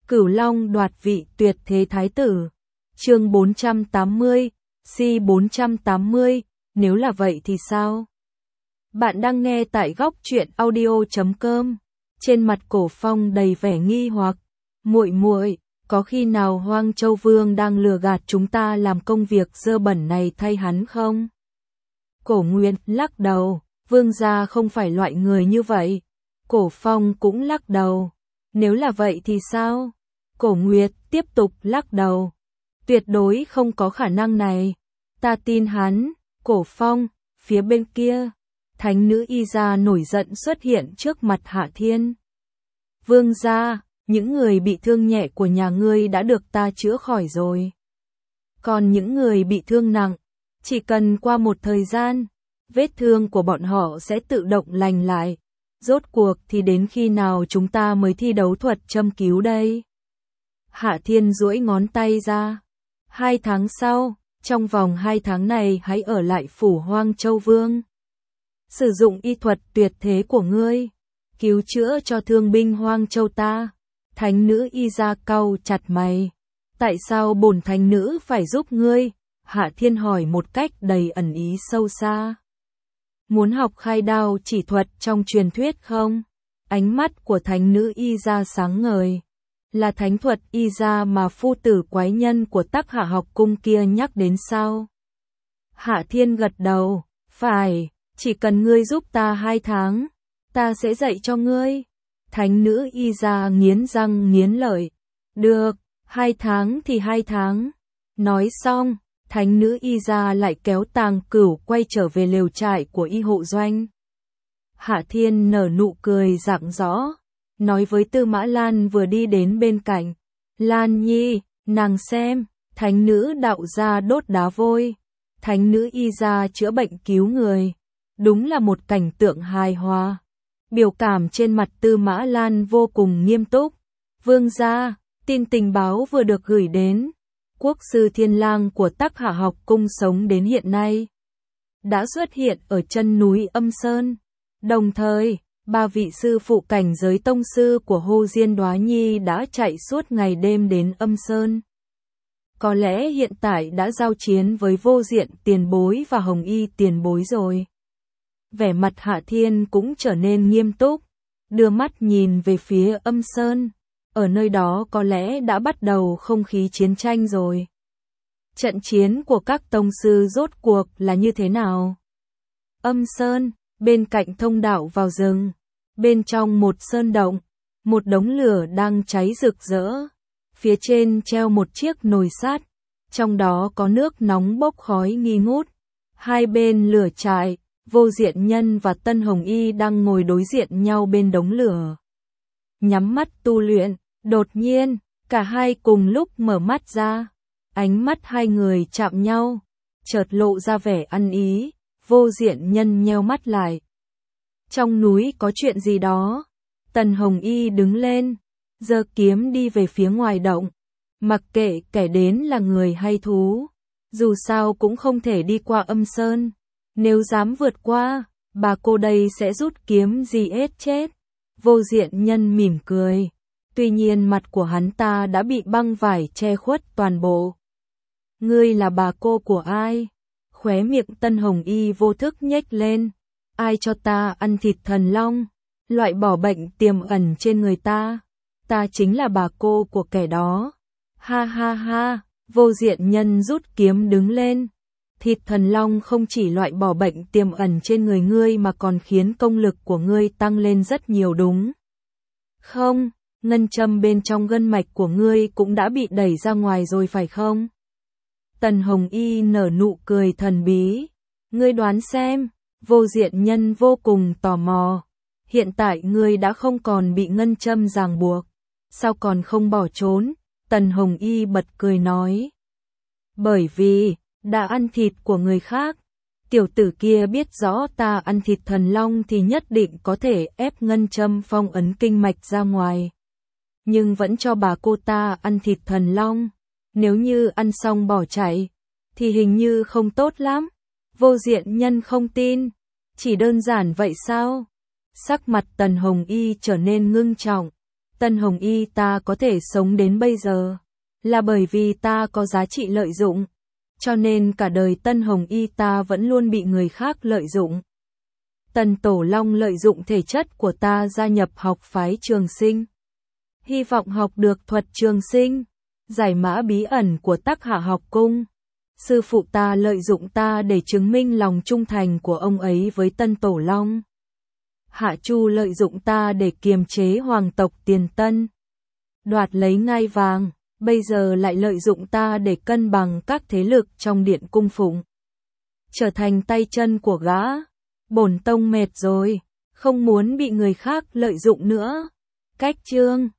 Cửu Long đoạt vị tuyệt thế thái tử. Chương 480, C480, nếu là vậy thì sao? Bạn đang nghe tại góc truyện audio.com. Trên mặt Cổ Phong đầy vẻ nghi hoặc. Muội, có khi nào Hoang Châu Vương đang lừa gạt chúng ta làm công việc dơ bẩn này thay hắn không? Cổ Nguyệt lắc đầu, vương gia không phải loại người như vậy. Cổ Phong cũng lắc đầu. Nếu là vậy thì sao? Cổ Nguyệt tiếp tục lắc đầu. Tuyệt đối không có khả năng này. Ta tin hắn. Cổ Phong, phía bên kia, thánh nữ Y Gia nổi giận xuất hiện trước mặt Hạ Thiên. Vương gia, những người bị thương nhẹ của nhà ngươi đã được ta chữa khỏi rồi. Còn những người bị thương nặng, chỉ cần qua một thời gian, vết thương của bọn họ sẽ tự động lành lại. Rốt cuộc thì đến khi nào chúng ta mới thi đấu thuật châm cứu đây? Hạ Thiên duỗi ngón tay ra. 2 tháng sau, trong vòng 2 tháng này hãy ở lại phủ Hoang Châu Vương. Sử dụng y thuật tuyệt thế của ngươi, cứu chữa cho thương binh Hoang Châu ta. Thánh nữ Y Gia cau chặt mày. Tại sao bổn thánh nữ phải giúp ngươi? Hạ Thiên hỏi một cách đầy ẩn ý sâu xa. Muốn học khai đao chỉ thuật trong truyền thuyết không? Ánh mắt của thánh nữ Y Gia sáng ngời. Là thánh thuật Y Gia mà phu tử quái nhân của Tắc Hạ học cung kia nhắc đến sao? Hạ Thiên gật đầu. Phải, chỉ cần ngươi giúp ta 2 tháng, ta sẽ dạy cho ngươi. Thánh nữ Y Gia nghiến răng nghiến lợi. Được, 2 tháng thì 2 tháng. Nói xong, thánh nữ Y Gia lại kéo Tàng Cửu quay trở về lều trại của y hộ doanh. Hạ Thiên nở nụ cười rạng rõ, nói với Tư Mã Lan vừa đi đến bên cạnh. Lan Nhi, nàng xem, thánh nữ đạo gia đốt đá vôi, thánh nữ Y Gia chữa bệnh cứu người. Đúng là một cảnh tượng hài hòa. Biểu cảm trên mặt Tư Mã Lan vô cùng nghiêm túc. Vương gia, tin tình báo vừa được gửi đến. Quốc sư Thiên Lang của Tắc Hạ học cung sống đến hiện nay đã xuất hiện ở chân núi Âm Sơn. Đồng thời, 3 vị sư phụ cảnh giới tông sư của Hồ Diên Đoá Nhi đã chạy suốt ngày đêm đến Âm Sơn. Có lẽ hiện tại đã giao chiến với Vô Diện tiền bối và Hồng Y tiền bối rồi. Vẻ mặt Hạ Thiên cũng trở nên nghiêm túc, đưa mắt nhìn về phía Âm Sơn. Ở nơi đó có lẽ đã bắt đầu không khí chiến tranh rồi. Trận chiến của các tông sư rốt cuộc là như thế nào? Âm Sơn, bên cạnh thông đạo vào rừng, bên trong một sơn động, một đống lửa đang cháy rực rỡ. Phía trên treo một chiếc nồi sắt, trong đó có nước nóng bốc khói nghi ngút. Hai bên lửa trại, Vô Diện Nhân và Tân Hồng Y đang ngồi đối diện nhau bên đống lửa, nhắm mắt tu luyện. Đột nhiên, cả hai cùng lúc mở mắt ra. Ánh mắt hai người chạm nhau, chợt lộ ra vẻ ăn ý. Vô Diện Nhân nheo mắt lại. Trong núi có chuyện gì đó? Tần Hồng Y đứng lên, giơ kiếm đi về phía ngoài động. Mặc kệ kẻ đến là người hay thú, dù sao cũng không thể đi qua Âm Sơn. Nếu dám vượt qua, bà cô đây sẽ rút kiếm gì hết chết. Vô Diện Nhân mỉm cười. Tuy nhiên mặt của hắn ta đã bị băng vải che khuất toàn bộ. Ngươi là bà cô của ai? Khóe miệng Tân Hồng Y vô thức nhếch lên. Ai cho ta ăn thịt thần long? Loại bỏ bệnh tiềm ẩn trên người ta. Ta chính là bà cô của kẻ đó. Ha ha ha, Vô Diện Nhân rút kiếm đứng lên. Thịt thần long không chỉ loại bỏ bệnh tiềm ẩn trên người ngươi mà còn khiến công lực của ngươi tăng lên rất nhiều đúng không? Ngân châm bên trong gân mạch của ngươi cũng đã bị đẩy ra ngoài rồi phải không? Tần Hồng Y nở nụ cười thần bí. Ngươi đoán xem. Vô Diện Nhân vô cùng tò mò. Hiện tại ngươi đã không còn bị ngân châm ràng buộc. Sao còn không bỏ trốn? Tần Hồng Y bật cười nói. Bởi vì, đã ăn thịt của người khác. Tiểu tử kia biết rõ ta ăn thịt thần long thì nhất định có thể ép ngân châm phong ấn kinh mạch ra ngoài. Nhưng vẫn cho bà cô ta ăn thịt thần long. Nếu như ăn xong bỏ chạy, thì hình như không tốt lắm. Vô Diện Nhân không tin. Chỉ đơn giản vậy sao? Sắc mặt Tần Hồng Y trở nên ngưng trọng. Tân Hồng Y ta có thể sống đến bây giờ, là bởi vì ta có giá trị lợi dụng, cho nên cả đời Tân Hồng Y ta vẫn luôn bị người khác lợi dụng. Tần Tổ Long lợi dụng thể chất của ta gia nhập học phái Trường Sinh. Hy vọng học được thuật Trường Sinh, giải mã bí ẩn của Tắc Hạ học cung. Sư phụ ta lợi dụng ta để chứng minh lòng trung thành của ông ấy với Tân Tổ Long. Hạ Chu lợi dụng ta để kiềm chế hoàng tộc Tiền Tân, đoạt lấy ngai vàng, bây giờ lại lợi dụng ta để cân bằng các thế lực trong điện cung phụng. Trở thành tay chân của gã. Bổn tông mệt rồi, không muốn bị người khác lợi dụng nữa. Cách chương